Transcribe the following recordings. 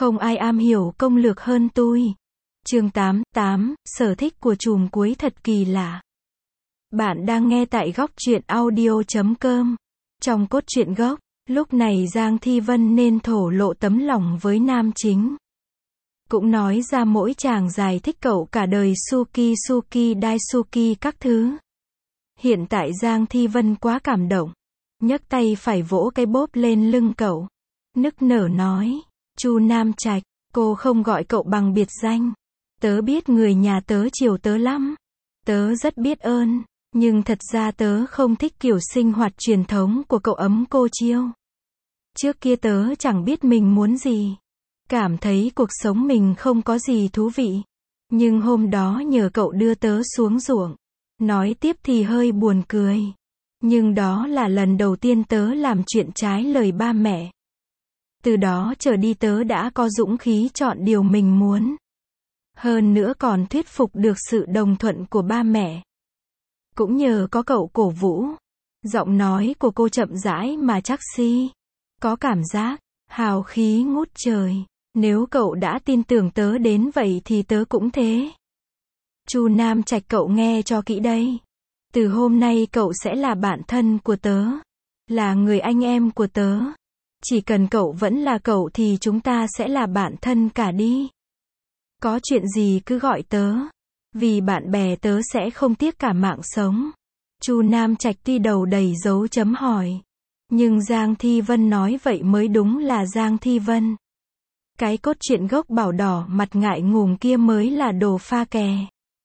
Không ai am hiểu công lược hơn tôi. Chương 8, sở thích của trùm cuối thật kỳ lạ. Bạn đang nghe tại góc truyện audio.com. Trong cốt truyện gốc, lúc này Giang Thi Vân nên thổ lộ tấm lòng với nam chính. Cũng nói ra mỗi chàng dài thích cậu cả đời Suki Daisuki các thứ. Hiện tại Giang Thi Vân quá cảm động. Nhấc tay phải vỗ cái bóp lên lưng cậu. Nức nở nói, Chu Nam Trạch, cô không gọi cậu bằng biệt danh. Tớ biết người nhà tớ chiều tớ lắm. Tớ rất biết ơn, nhưng thật ra tớ không thích kiểu sinh hoạt truyền thống của cậu ấm cô chiêu. Trước kia tớ chẳng biết mình muốn gì. Cảm thấy cuộc sống mình không có gì thú vị. Nhưng hôm đó nhờ cậu đưa tớ xuống ruộng. Nói tiếp thì hơi buồn cười. Nhưng đó là lần đầu tiên tớ làm chuyện trái lời ba mẹ. Từ đó trở đi tớ đã có dũng khí chọn điều mình muốn. Hơn nữa còn thuyết phục được sự đồng thuận của ba mẹ. Cũng nhờ có cậu cổ vũ. Giọng nói của cô chậm rãi mà chắc si. Có cảm giác, hào khí ngút trời. Nếu cậu đã tin tưởng tớ đến vậy thì tớ cũng thế. Chu Nam Trạch, cậu nghe cho kỹ đây. Từ hôm nay cậu sẽ là bạn thân của tớ. Là người anh em của tớ. Chỉ cần cậu vẫn là cậu thì chúng ta sẽ là bạn thân cả đi. Có chuyện gì cứ gọi tớ. Vì bạn bè tớ sẽ không tiếc cả mạng sống. Chu Nam Trạch tuy đầu đầy dấu chấm hỏi. Nhưng Giang Thi Vân nói vậy mới đúng là Giang Thi Vân. Cái cốt truyện gốc bảo đỏ mặt ngại ngùng kia mới là đồ pha kè.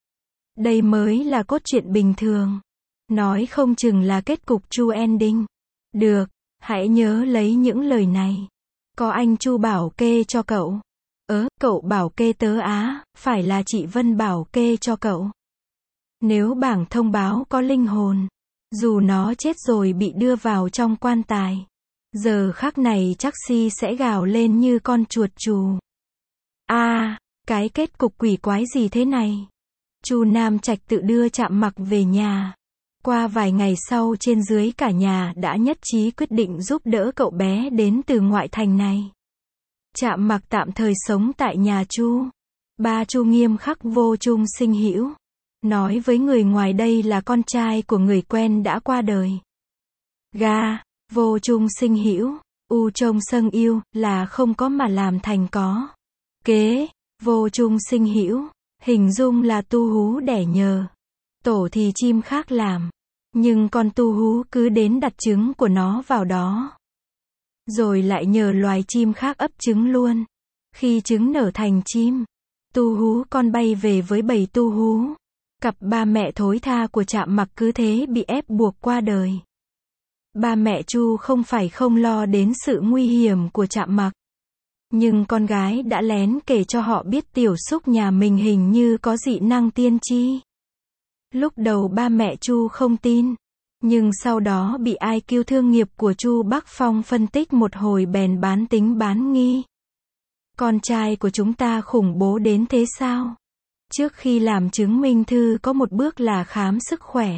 Đây mới là cốt truyện bình thường. Nói không chừng là kết cục Chu ending. Được, hãy nhớ lấy những lời này. Có anh Chu bảo kê cho cậu. Cậu bảo kê tớ á, phải là chị Vân bảo kê cho cậu. Nếu bảng thông báo có linh hồn, dù nó chết rồi bị đưa vào trong quan tài, giờ khắc này chắc si sẽ gào lên như con chuột chù. Cái kết cục quỷ quái gì thế này? Chu Nam Trạch tự đưa Trạm Mặc về nhà. Qua vài ngày sau trên dưới cả nhà đã nhất trí quyết định giúp đỡ cậu bé đến từ ngoại thành này. Trạm Mặc tạm thời sống tại nhà Chu. Ba Chu nghiêm khắc vô chung sinh hữu. Nói với người ngoài đây là con trai của người quen đã qua đời. Vô chung sinh hữu, u trông sâng yêu, là không có mà làm thành có. Kế, vô chung sinh hữu, hình dung là tu hú đẻ nhờ. Tổ thì chim khác làm. Nhưng con tu hú cứ đến đặt trứng của nó vào đó. Rồi lại nhờ loài chim khác ấp trứng luôn. Khi trứng nở thành chim, tu hú con bay về với bầy tu hú. Cặp ba mẹ thối tha của Trạm Mặc cứ thế bị ép buộc qua đời. Ba mẹ Chu không phải không lo đến sự nguy hiểm của Trạm Mặc. Nhưng con gái đã lén kể cho họ biết tiểu xúc nhà mình hình như có dị năng tiên tri. Lúc đầu ba mẹ Chu không tin. Nhưng sau đó bị IQ thương nghiệp của Chu Bắc Phong phân tích một hồi bèn bán tính bán nghi. Con trai của chúng ta khủng bố đến thế sao? Trước khi làm chứng minh thư có một bước là khám sức khỏe.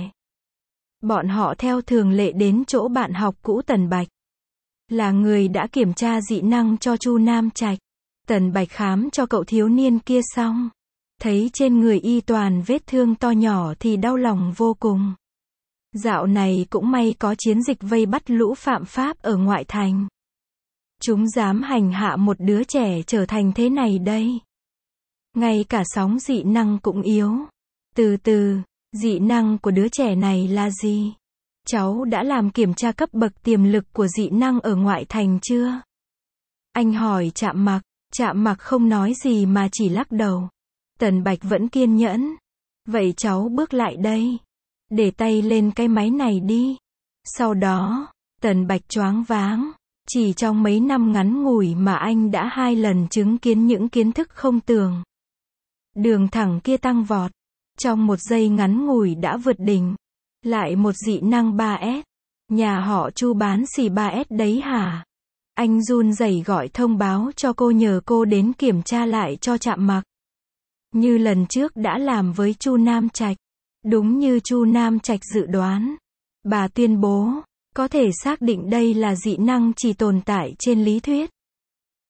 Bọn họ theo thường lệ đến chỗ bạn học cũ Tần Bạch. Là người đã kiểm tra dị năng cho Chu Nam Trạch. Tần Bạch khám cho cậu thiếu niên kia xong. Thấy trên người y toàn vết thương to nhỏ thì đau lòng vô cùng. Dạo này cũng may có chiến dịch vây bắt lũ phạm pháp ở ngoại thành. Chúng dám hành hạ một đứa trẻ trở thành thế này đây. Ngay cả sóng dị năng cũng yếu. Từ từ, dị năng của đứa trẻ này là gì? Cháu đã làm kiểm tra cấp bậc tiềm lực của dị năng ở ngoại thành chưa? Anh hỏi Trạm Mặc. Trạm Mặc không nói gì mà chỉ lắc đầu. Tần Bạch vẫn kiên nhẫn. Vậy cháu bước lại đây. Để tay lên cái máy này đi. Sau đó, Tần Bạch choáng váng. Chỉ trong mấy năm ngắn ngủi mà anh đã 2 lần chứng kiến những kiến thức không tưởng. Đường thẳng kia tăng vọt. Trong một giây ngắn ngủi đã vượt đỉnh. Lại một dị năng 3S. Nhà họ Chu bán xỉ 3S đấy hả? Anh run rẩy gọi thông báo cho cô nhờ cô đến kiểm tra lại cho Trạm Mặc. Như lần trước đã làm với Chu Nam Trạch. Đúng như Chu Nam Trạch dự đoán. Bà tuyên bố, có thể xác định đây là dị năng chỉ tồn tại trên lý thuyết.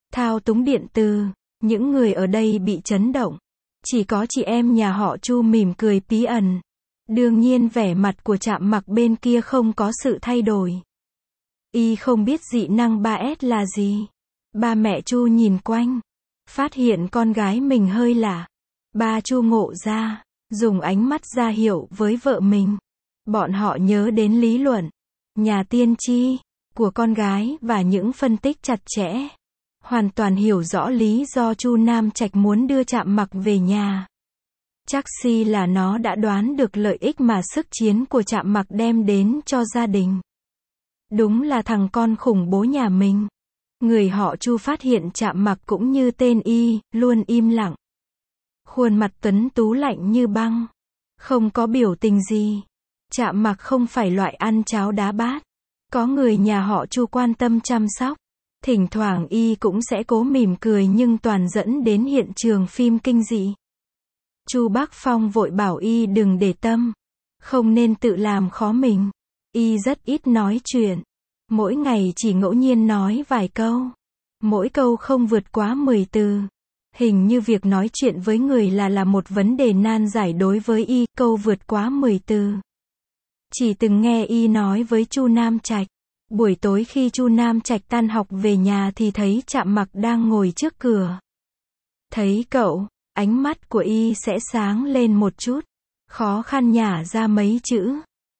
thao túng điện từ. Những người ở đây bị chấn động. Chỉ có chị em nhà họ Chu mỉm cười bí ẩn. Đương nhiên vẻ mặt của Trạm Mặc bên kia không có sự thay đổi. Y không biết dị năng 3S là gì. Ba mẹ Chu nhìn quanh, phát hiện con gái mình hơi lạ. Ba Chu ngộ ra, dùng ánh mắt ra hiệu với vợ mình. Bọn họ nhớ đến lý luận, nhà tiên tri, của con gái và những phân tích chặt chẽ. Hoàn toàn hiểu rõ lý do Chu Nam Trạch muốn đưa Trạm Mặc về nhà. Chắc si là nó đã đoán được lợi ích mà sức chiến của Trạm Mặc đem đến cho gia đình. Đúng là thằng con khủng bố nhà mình. Người họ Chu phát hiện Trạm Mặc cũng như tên y, luôn im lặng. Khuôn mặt tuấn tú lạnh như băng. Không có biểu tình gì. Trạm Mặc không phải loại ăn cháo đá bát. Có người nhà họ Chu quan tâm chăm sóc. Thỉnh thoảng y cũng sẽ cố mỉm cười nhưng toàn dẫn đến hiện trường phim kinh dị. Chu Bác Phong vội bảo y đừng để tâm. Không nên tự làm khó mình. Y rất ít nói chuyện. Mỗi ngày chỉ ngẫu nhiên nói vài câu. Mỗi câu không vượt quá 10 từ. Hình như việc nói chuyện với người là một vấn đề nan giải đối với y, câu vượt quá 10 từ. Chỉ từng nghe y nói với Chu Nam Trạch. Buổi tối khi Chu Nam Trạch tan học về nhà thì thấy Trạm Mặc đang ngồi trước cửa. Thấy cậu, ánh mắt của y sẽ sáng lên một chút. Khó khăn nhả ra mấy chữ.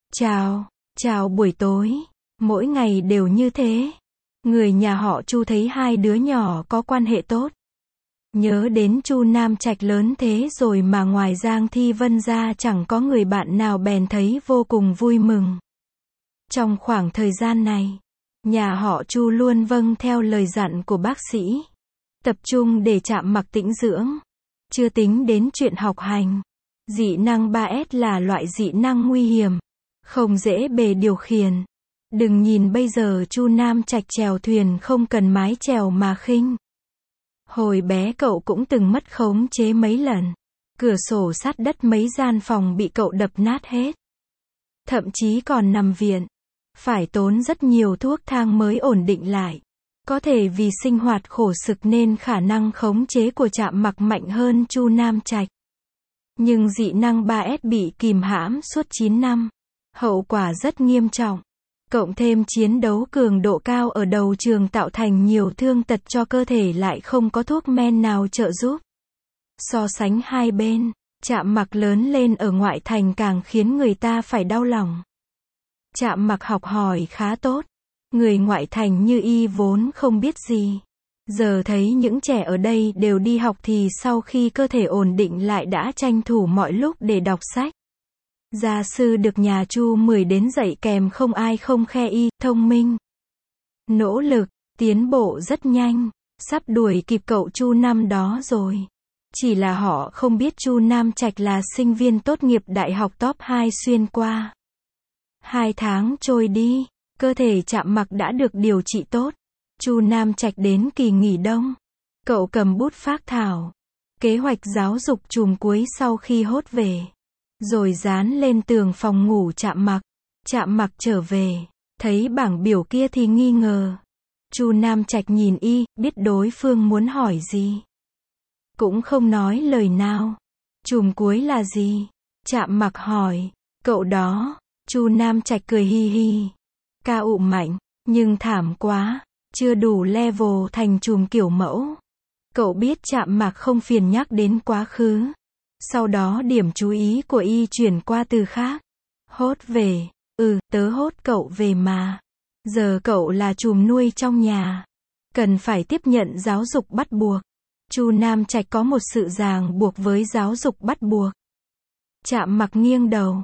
Chào buổi tối. Mỗi ngày đều như thế. Người nhà họ Chu thấy hai đứa nhỏ có quan hệ tốt. Nhớ đến Chu Nam Trạch lớn thế rồi mà ngoài Giang Thi Vân ra chẳng có người bạn nào bèn thấy vô cùng vui mừng. Trong khoảng thời gian này, nhà họ Chu luôn vâng theo lời dặn của bác sĩ. Tập trung để Trạm Mặc tĩnh dưỡng. Chưa tính đến chuyện học hành. Dị năng 3S là loại dị năng nguy hiểm. Không dễ bề điều khiển. Đừng nhìn bây giờ Chu Nam Trạch chèo thuyền không cần mái chèo mà khinh. Hồi bé cậu cũng từng mất khống chế mấy lần. Cửa sổ sát đất mấy gian phòng bị cậu đập nát hết. Thậm chí còn nằm viện. Phải tốn rất nhiều thuốc thang mới ổn định lại. Có thể vì sinh hoạt khổ sực nên khả năng khống chế của Trạm Mặc mạnh hơn Chu Nam Trạch. Nhưng dị năng 3S bị kìm hãm suốt 9 năm. Hậu quả rất nghiêm trọng. Cộng thêm chiến đấu cường độ cao ở đầu trường tạo thành nhiều thương tật cho cơ thể lại không có thuốc men nào trợ giúp. So sánh hai bên, Trạm Mặc lớn lên ở ngoại thành càng khiến người ta phải đau lòng. Trạm Mặc học hỏi khá tốt. Người ngoại thành như y vốn không biết gì. Giờ thấy những trẻ ở đây đều đi học thì sau khi cơ thể ổn định lại đã tranh thủ mọi lúc để đọc sách. Gia sư được nhà Chu 10 đến dạy kèm không ai không khe y, thông minh. Nỗ lực, tiến bộ rất nhanh, sắp đuổi kịp cậu Chu năm đó rồi. Chỉ là họ không biết Chu Nam Trạch là sinh viên tốt nghiệp đại học top 2 xuyên qua. 2 tháng trôi đi, cơ thể Trạm Mặc đã được điều trị tốt. Chu Nam Trạch đến kỳ nghỉ đông. Cậu cầm bút phác thảo. Kế hoạch giáo dục chùm cuối sau khi hốt về. Rồi dán lên tường phòng ngủ Trạm Mặc. Trạm Mặc trở về, thấy bảng biểu kia thì nghi ngờ. Chu Nam Trạch nhìn y, biết đối phương muốn hỏi gì. Cũng không nói lời nào. Chùm cuối là gì? Trạm Mặc hỏi. Cậu đó. Chu Nam Trạch cười hi hi. Cao mạnh, nhưng thảm quá. Chưa đủ level thành chùm kiểu mẫu. Cậu biết Trạm Mặc không phiền nhắc đến quá khứ. Sau đó điểm chú ý của y chuyển qua từ khác. Hốt về. Tớ hốt cậu về mà. Giờ cậu là chùm nuôi trong nhà. Cần phải tiếp nhận giáo dục bắt buộc. Chu Nam Trạch có một sự ràng buộc với giáo dục bắt buộc. Trạm Mặc nghiêng đầu.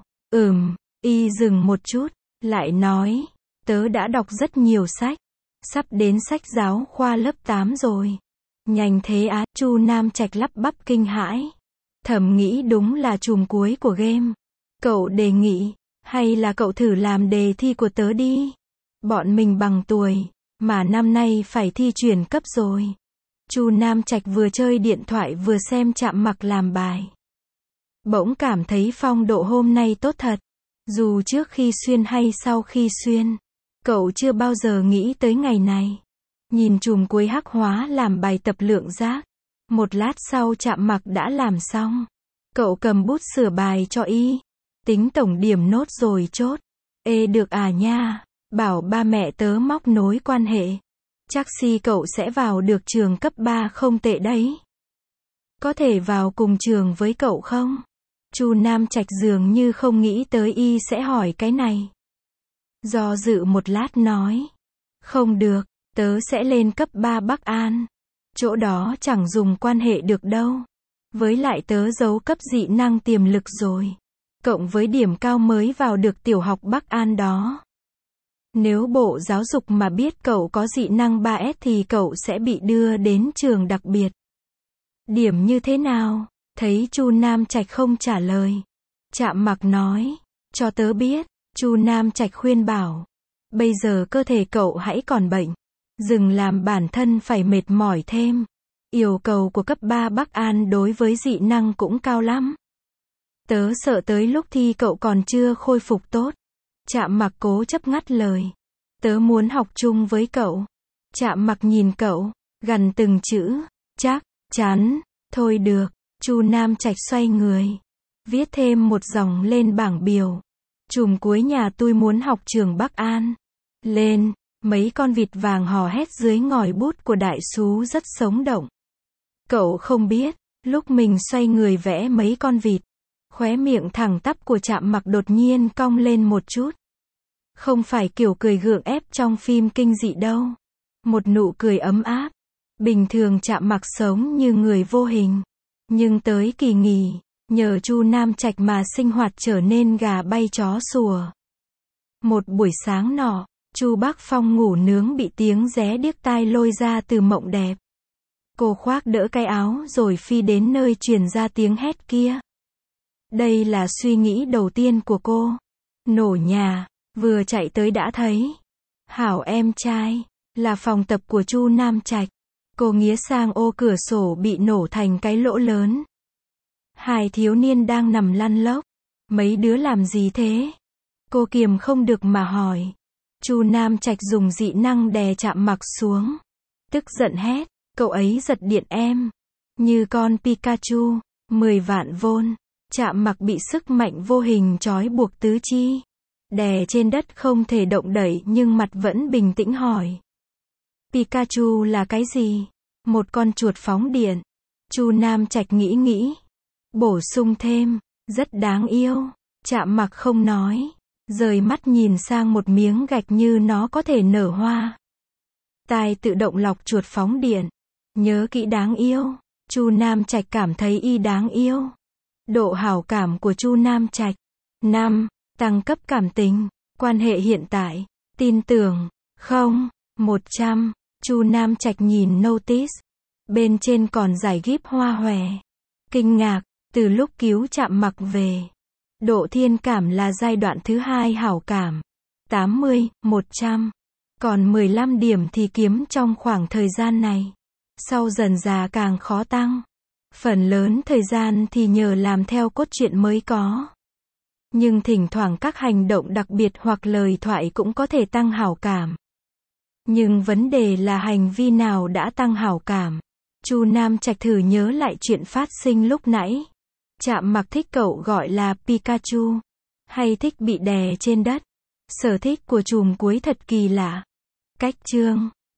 Y dừng một chút. Lại nói. Tớ đã đọc rất nhiều sách. Sắp đến sách giáo khoa lớp 8 rồi. Nhanh thế á, Chu Nam Trạch lắp bắp kinh hãi. Thầm nghĩ đúng là chùm cuối của game. Cậu đề nghị, hay là cậu thử làm đề thi của tớ đi. Bọn mình bằng tuổi, mà năm nay phải thi chuyển cấp rồi. Chu Nam Trạch vừa chơi điện thoại vừa xem Trạm Mặc làm bài. Bỗng cảm thấy phong độ hôm nay tốt thật. Dù trước khi xuyên hay sau khi xuyên. Cậu chưa bao giờ nghĩ tới ngày này. Nhìn chùm cuối hắc hóa làm bài tập lượng giác. Một lát sau Trạm Mặc đã làm xong. Cậu cầm bút sửa bài cho y. Tính tổng điểm nốt rồi chốt. Ê được à nha. Bảo ba mẹ tớ móc nối quan hệ. Chắc si cậu sẽ vào được trường cấp 3 không tệ đấy. Có thể vào cùng trường với cậu không? Chu Nam Trạch dường như không nghĩ tới y sẽ hỏi cái này. Do dự một lát nói. Không được, tớ sẽ lên cấp 3 Bắc An. Chỗ đó chẳng dùng quan hệ được đâu. Với lại tớ giấu cấp dị năng tiềm lực rồi. Cộng với điểm cao mới vào được tiểu học Bắc An đó. Nếu Bộ Giáo dục mà biết cậu có dị năng 3S thì cậu sẽ bị đưa đến trường đặc biệt. Điểm như thế nào? Thấy Chu Nam Trạch không trả lời. Trạm Mặc nói, cho tớ biết. Chu Nam Trạch khuyên bảo. Bây giờ cơ thể cậu hãy còn bệnh. Đừng làm bản thân phải mệt mỏi thêm. Yêu cầu của cấp 3 Bắc An đối với dị năng cũng cao lắm. Tớ sợ tới lúc thi cậu còn chưa khôi phục tốt. Trạm Mặc cố chấp ngắt lời. Tớ muốn học chung với cậu. Trạm Mặc nhìn cậu, gằn từng chữ. Chắc chắn. Thôi được. Chu Nam Trạch xoay người. Viết thêm một dòng lên bảng biểu. Chùm cuối nhà tôi muốn học trường Bắc An. Lên. Mấy con vịt vàng hò hét dưới ngòi bút của đại sú rất sống động. Cậu không biết, lúc mình xoay người vẽ mấy con vịt, khóe miệng thẳng tắp của Trạm Mặc đột nhiên cong lên một chút. Không phải kiểu cười gượng ép trong phim kinh dị đâu. Một nụ cười ấm áp. Bình thường Trạm Mặc sống như người vô hình. Nhưng tới kỳ nghỉ, nhờ Chu Nam Trạch mà sinh hoạt trở nên gà bay chó sủa. Một buổi sáng nọ, Chu Bắc Phong ngủ nướng bị tiếng ré điếc tai lôi ra từ mộng đẹp. Cô khoác đỡ cái áo rồi phi đến nơi truyền ra tiếng hét kia. Đây là suy nghĩ đầu tiên của cô. Nổ nhà, vừa chạy tới đã thấy. Hảo em trai, là phòng tập của Chu Nam Trạch. Cô nghía sang ô cửa sổ bị nổ thành cái lỗ lớn. Hai thiếu niên đang nằm lăn lóc. Mấy đứa làm gì thế? Cô kiềm không được mà hỏi. Chu Nam Trạch dùng dị năng đè Trạm Mặc xuống. Tức giận hét, cậu ấy giật điện em. Như con Pikachu, 10 vạn vôn. Trạm Mặc bị sức mạnh vô hình trói buộc tứ chi. Đè trên đất không thể động đậy nhưng mặt vẫn bình tĩnh hỏi. Pikachu là cái gì? Một con chuột phóng điện. Chu Nam Trạch nghĩ. Bổ sung thêm, rất đáng yêu. Trạm Mặc không nói. Rời mắt nhìn sang một miếng gạch như nó có thể nở hoa. Tai tự động lọc chuột phóng điện. Nhớ kỹ đáng yêu. Chu Nam Trạch cảm thấy y đáng yêu. Độ hảo cảm của Chu Nam Trạch. 5. Tăng cấp cảm tình. Quan hệ hiện tại. Tin tưởng. 0. 100. Chu Nam Trạch nhìn notice. Bên trên còn giải gíp hoa hòe. Kinh ngạc. Từ lúc cứu Trạm Mặc về. Độ thiên cảm là giai đoạn thứ 2 hảo cảm. 80, 100. Còn 15 điểm thì kiếm trong khoảng thời gian này. Sau dần dà càng khó tăng. Phần lớn thời gian thì nhờ làm theo cốt truyện mới có. Nhưng thỉnh thoảng các hành động đặc biệt hoặc lời thoại cũng có thể tăng hảo cảm. Nhưng vấn đề là hành vi nào đã tăng hảo cảm. Chu Nam Trạch thử nhớ lại chuyện phát sinh lúc nãy. Trạm Mặc thích cậu gọi là Pikachu. Hay thích bị đè trên đất. Sở thích của chùm cuối thật kỳ lạ. Cách chương